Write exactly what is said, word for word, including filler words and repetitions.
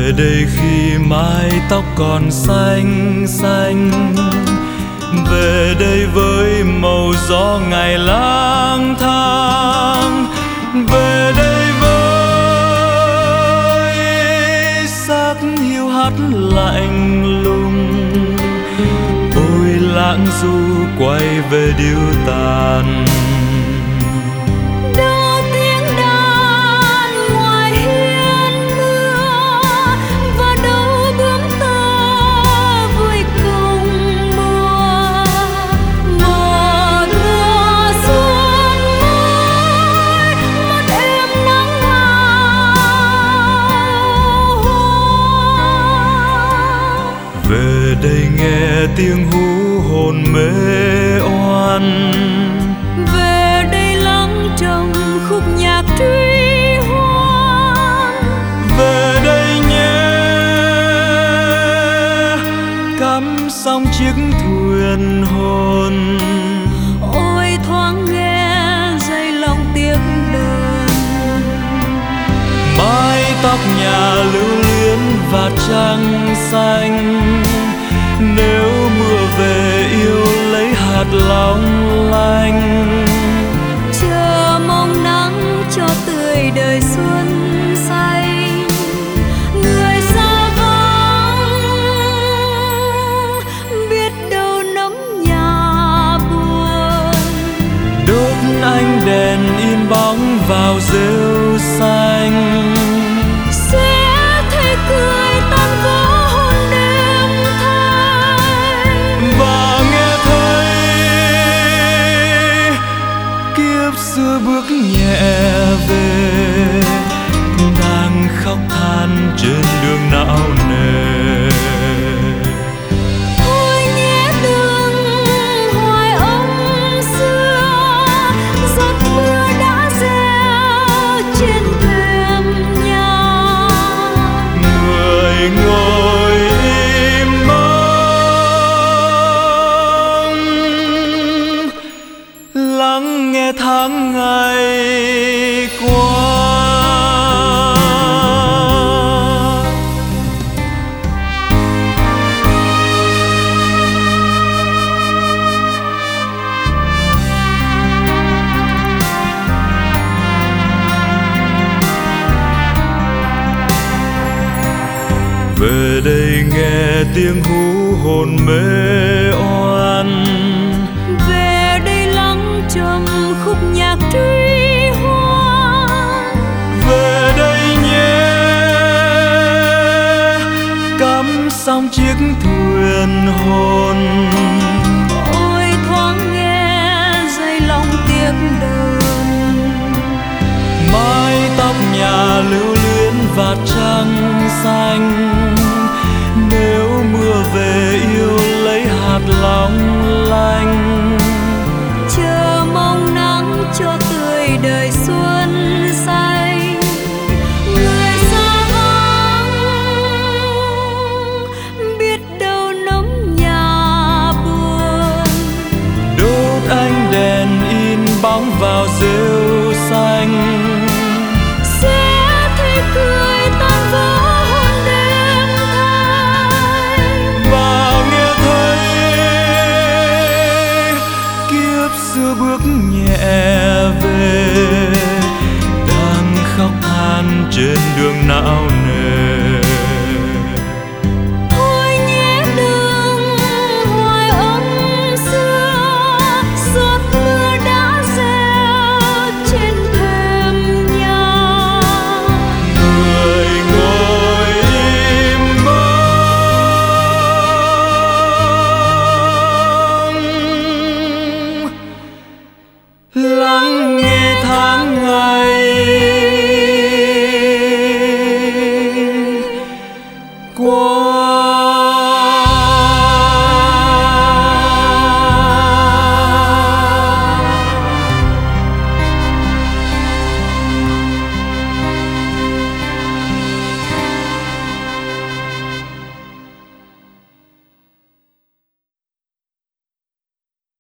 Về đây khi mái tóc còn xanh xanh, về đây với màu gió ngày lang thang, về đây với sắc hiu hắt lạnh lùng. Ôi lãng du quay về điêu tàn, về đây nghe tiếng hú hồn mê oan, về đây lắng trong khúc nhạc truy hoan, về đây nhé cắm sóng chiếc thuyền hồn. ôi thoáng nghe dây lòng tiếc đơn, mái tóc nhà lưu luyến và trăng xanh. Nếu mưa về yêu lấy hạt long lanh, chờ mong nắng cho tươi đời xuân xanh. Người xa vắng biết đâu nấm nhà buồn, đốt ánh đèn in bóng vào rêu xanh. Xưa bước nhẹ về, đang khóc than trên đường não nề. Thôi nhé đừng hoài ấm xưa, giọt mưa đã rơi trên thềm nhà. Người ngồi im bóng, lắng nghe tháng ngày qua. Về đây nghe tiếng hú hồn mê oan, về đây lắng trong khúc nhạc truy hoan, về đây nhé cắm sóng chiếc thuyền hồn. ôi thoáng nghe dây lòng tiếc đơn, mái tóc nhà lưu luyến và trăng xanh. Nếu mưa về yêu lấy hạt long lanh, chờ mong nắng cho tươi đời xuân xanh. Người xa vắng biết đâu nấm nhà buồn, đốt ánh đèn in bóng vào rêu xanh. sẽ thấy cười tan vỡ hôn đêm thanh, Và nghe thấy kiếp xưa bước nhẹ về, đang khóc than trên đường não nề.